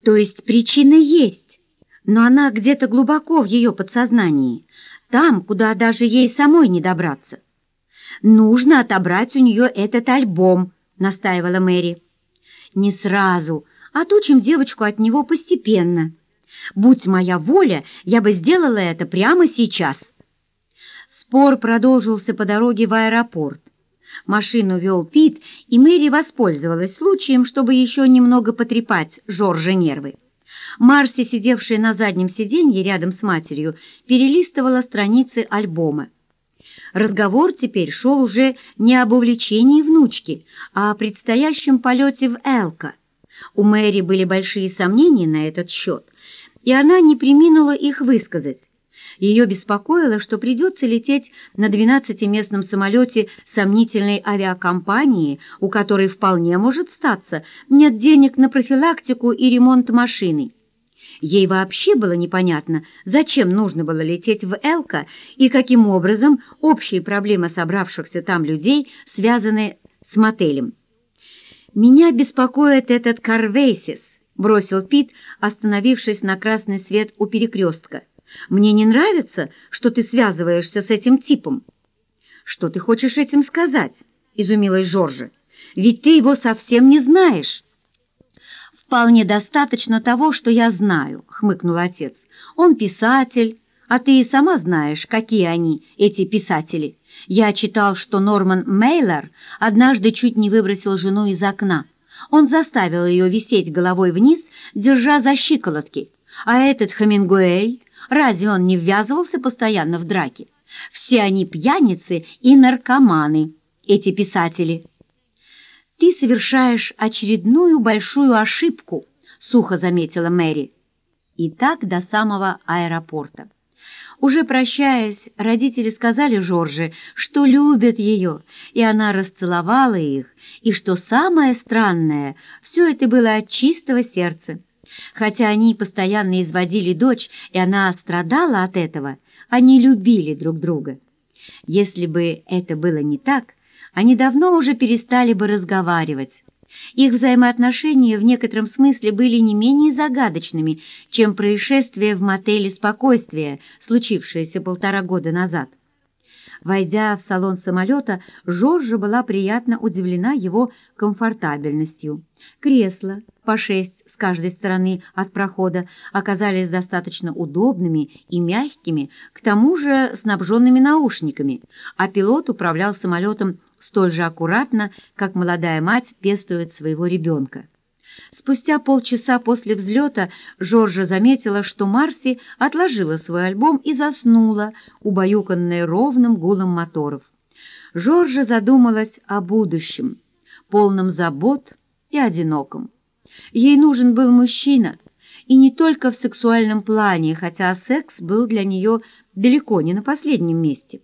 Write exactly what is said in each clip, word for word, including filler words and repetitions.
То есть причина есть, но она где-то глубоко в ее подсознании, там, куда даже ей самой не добраться. «Нужно отобрать у нее этот альбом», — настаивала Мэри. «Не сразу, отучим девочку от него постепенно. Будь моя воля, я бы сделала это прямо сейчас». Спор продолжился по дороге в аэропорт. Машину вел Пит, и Мэри воспользовалась случаем, чтобы еще немного потрепать Жоржа нервы. Марси, сидевшая на заднем сиденье рядом с матерью, перелистывала страницы альбома. Разговор теперь шел уже не об увлечении внучки, а о предстоящем полете в Элко. У Мэри были большие сомнения на этот счет, и она не преминула их высказать. Ее беспокоило, что придется лететь на двенадцатиместном самолете сомнительной авиакомпании, у которой вполне может статься нет денег на профилактику и ремонт машины. Ей вообще было непонятно, зачем нужно было лететь в Элко и каким образом общие проблемы собравшихся там людей связаны с мотелем. «Меня беспокоит этот Карвейсис», — бросил Пит, остановившись на красный свет у перекрестка. «Мне не нравится, что ты связываешься с этим типом». «Что ты хочешь этим сказать?» — изумилась Жоржа. «Ведь ты его совсем не знаешь». «Вполне достаточно того, что я знаю», — хмыкнул отец. «Он писатель, а ты и сама знаешь, какие они, эти писатели. Я читал, что Норман Мейлор однажды чуть не выбросил жену из окна. Он заставил ее висеть головой вниз, держа за щиколотки. А этот Хемингуэй, разве он не ввязывался постоянно в драки? Все они пьяницы и наркоманы, эти писатели». «Ты совершаешь очередную большую ошибку», — сухо заметила Мэри. И так до самого аэропорта. Уже прощаясь, родители сказали Жорже, что любят ее, и она расцеловала их, и, что самое странное, все это было от чистого сердца. Хотя они постоянно изводили дочь, и она страдала от этого, они любили друг друга. Если бы это было не так, они давно уже перестали бы разговаривать. Их взаимоотношения в некотором смысле были не менее загадочными, чем происшествие в мотеле «Спокойствие», случившееся полтора года назад. Войдя в салон самолета, Жоржа была приятно удивлена его комфортабельностью. Кресла, по шесть с каждой стороны от прохода, оказались достаточно удобными и мягкими, к тому же снабженными наушниками, а пилот управлял самолетом столь же аккуратно, как молодая мать пестует своего ребенка. Спустя полчаса после взлета Жоржа заметила, что Марси отложила свой альбом и заснула, убаюканная ровным гулом моторов. Жоржа задумалась о будущем, полном забот и одиноком. Ей нужен был мужчина, и не только в сексуальном плане, хотя секс был для нее далеко не на последнем месте.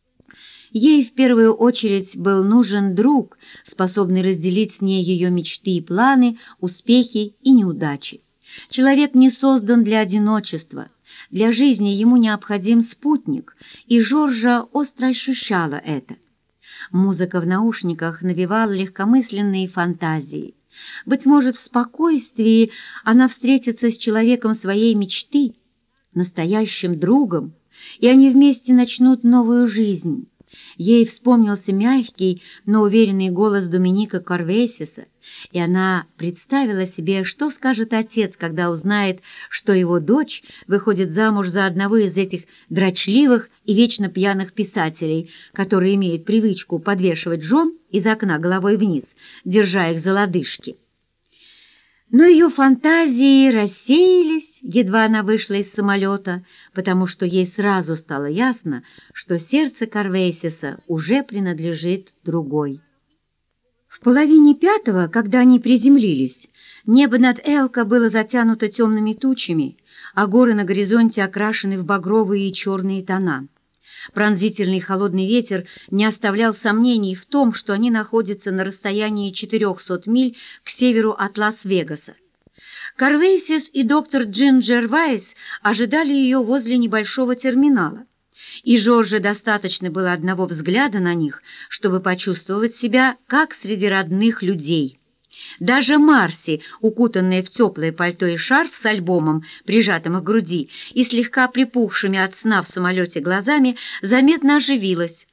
Ей в первую очередь был нужен друг, способный разделить с ней ее мечты и планы, успехи и неудачи. Человек не создан для одиночества. Для жизни ему необходим спутник, и Жоржа остро ощущала это. Музыка в наушниках навевала легкомысленные фантазии. Быть может, в спокойствии она встретится с человеком своей мечты, настоящим другом, и они вместе начнут новую жизнь. Ей вспомнился мягкий, но уверенный голос Доминика Карвейсиса, и она представила себе, что скажет отец, когда узнает, что его дочь выходит замуж за одного из этих дрочливых и вечно пьяных писателей, которые имеют привычку подвешивать жен из окна головой вниз, держа их за лодыжки. Но ее фантазии рассеялись, едва она вышла из самолета, потому что ей сразу стало ясно, что сердце Карвейсиса уже принадлежит другой. В половине пятого, когда они приземлились, небо над Элко было затянуто темными тучами, а горы на горизонте окрашены в багровые и черные тона. Пронзительный холодный ветер не оставлял сомнений в том, что они находятся на расстоянии четырехсот миль к северу от Лас-Вегаса. Карвейсис и доктор Джинджер Вайс ожидали ее возле небольшого терминала, и Жорже достаточно было одного взгляда на них, чтобы почувствовать себя как среди родных людей. Даже Марси, укутанная в теплое пальто и шарф с альбомом, прижатым к груди, и слегка припухшими от сна в самолете глазами, заметно оживилась.